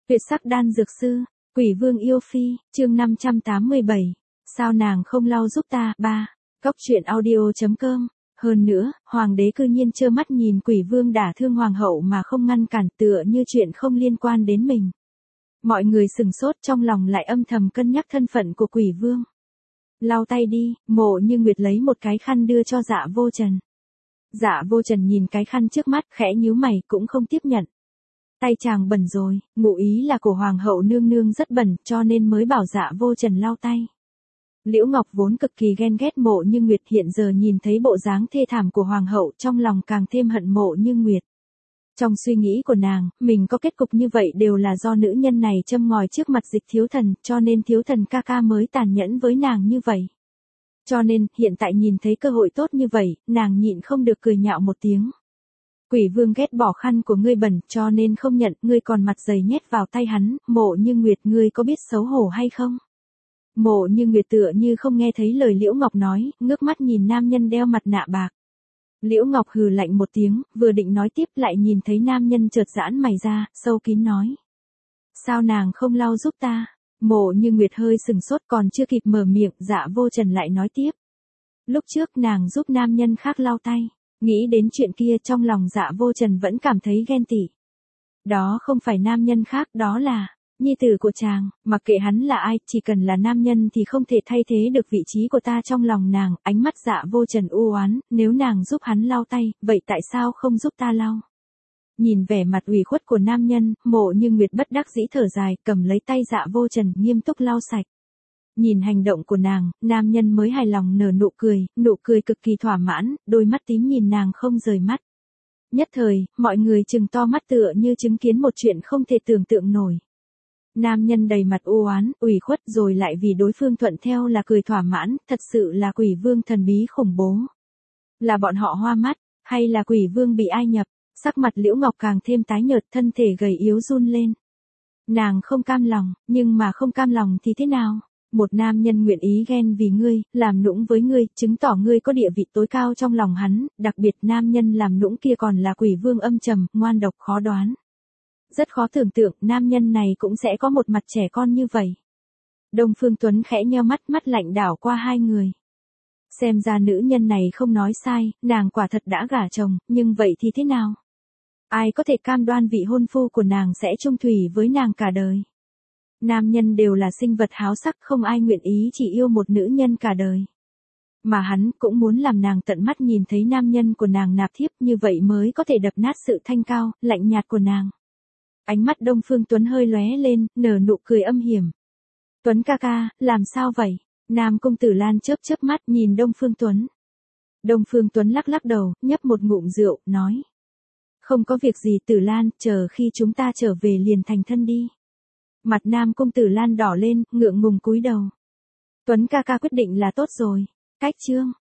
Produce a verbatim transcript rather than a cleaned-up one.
Tuyệt sắc đan dược sư, Quỷ Vương yêu phi, chương năm trăm tám mươi bảy. Sao nàng không lau giúp ta? ba. Cốc truyện audio chấm com. Hơn nữa, hoàng đế cư nhiên trơ mắt nhìn Quỷ Vương đả thương hoàng hậu mà không ngăn cản, tựa như chuyện không liên quan đến mình. Mọi người sừng sốt, trong lòng lại âm thầm cân nhắc thân phận của Quỷ Vương. Lau tay đi, Mộ Như Nguyệt lấy một cái khăn đưa cho Dạ Vô Trần. Dạ Vô Trần nhìn cái khăn trước mắt, khẽ nhíu mày, cũng không tiếp nhận. Tay chàng bẩn rồi, ngụ ý là của hoàng hậu nương nương rất bẩn, cho nên mới bảo Dạ Vô Trần lau tay. Liễu Ngọc vốn cực kỳ ghen ghét Mộ Như Nguyệt, hiện giờ nhìn thấy bộ dáng thê thảm của hoàng hậu, trong lòng càng thêm hận Mộ Như Nguyệt. Trong suy nghĩ của nàng, mình có kết cục như vậy đều là do nữ nhân này châm ngòi trước mặt Dịch thiếu thần, cho nên thiếu thần ca ca mới tàn nhẫn với nàng như vậy. Cho nên, hiện tại nhìn thấy cơ hội tốt như vậy, nàng nhịn không được cười nhạo một tiếng. Quỷ Vương ghét bỏ khăn của ngươi bẩn, cho nên không nhận, ngươi còn mặt dày nhét vào tay hắn. Mộ Như Nguyệt, ngươi có biết xấu hổ hay không? Mộ Như Nguyệt tựa như không nghe thấy lời Liễu Ngọc nói, ngước mắt nhìn nam nhân đeo mặt nạ bạc. Liễu Ngọc hừ lạnh một tiếng, vừa định nói tiếp lại nhìn thấy nam nhân chợt giãn mày ra, sâu kín nói. Sao nàng không lau giúp ta? Mộ Như Nguyệt hơi sừng sốt, còn chưa kịp mở miệng, Dạ Vô Trần lại nói tiếp. Lúc trước nàng giúp nam nhân khác lau tay. Nghĩ đến chuyện kia, trong lòng Dạ Vô Trần vẫn cảm thấy ghen tị. Đó không phải nam nhân khác, đó là nhi tử của chàng, mặc kệ hắn là ai, chỉ cần là nam nhân thì không thể thay thế được vị trí của ta trong lòng nàng. Ánh mắt Dạ Vô Trần u oán, nếu nàng giúp hắn lau tay, vậy tại sao không giúp ta lau? Nhìn vẻ mặt ủy khuất của nam nhân, Mộ Như Nguyệt bất đắc dĩ thở dài, cầm lấy tay Dạ Vô Trần, nghiêm túc lau sạch. Nhìn hành động của nàng, nam nhân mới hài lòng nở nụ cười, nụ cười cực kỳ thỏa mãn, đôi mắt tím nhìn nàng không rời mắt. Nhất thời, mọi người trừng to mắt tựa như chứng kiến một chuyện không thể tưởng tượng nổi. Nam nhân đầy mặt u oán, ủy khuất rồi lại vì đối phương thuận theo là cười thỏa mãn, thật sự là Quỷ Vương thần bí khủng bố. Là bọn họ hoa mắt, hay là Quỷ Vương bị ai nhập? Sắc mặt Liễu Ngọc càng thêm tái nhợt, thân thể gầy yếu run lên. Nàng không cam lòng, nhưng mà không cam lòng thì thế nào? Một nam nhân nguyện ý ghen vì ngươi, làm nũng với ngươi, chứng tỏ ngươi có địa vị tối cao trong lòng hắn, đặc biệt nam nhân làm nũng kia còn là Quỷ Vương âm trầm, ngoan độc khó đoán. Rất khó tưởng tượng, nam nhân này cũng sẽ có một mặt trẻ con như vậy. Đông Phương Tuấn khẽ nheo mắt, mắt lạnh đảo qua hai người. Xem ra nữ nhân này không nói sai, nàng quả thật đã gả chồng, nhưng vậy thì thế nào? Ai có thể cam đoan vị hôn phu của nàng sẽ chung thủy với nàng cả đời? Nam nhân đều là sinh vật háo sắc, không ai nguyện ý chỉ yêu một nữ nhân cả đời. Mà hắn cũng muốn làm nàng tận mắt nhìn thấy nam nhân của nàng nạp thiếp, như vậy mới có thể đập nát sự thanh cao, lạnh nhạt của nàng. Ánh mắt Đông Phương Tuấn hơi lóe lên, nở nụ cười âm hiểm. Tuấn ca ca, làm sao vậy? Nam công tử Lan chớp chớp mắt nhìn Đông Phương Tuấn. Đông Phương Tuấn lắc lắc đầu, nhấp một ngụm rượu, nói. Không có việc gì Tử Lan, chờ khi chúng ta trở về liền thành thân đi. Mặt Nam công tử Lan đỏ lên, ngượng ngùng cúi đầu. Tuấn ca ca quyết định là tốt rồi. Cách chương.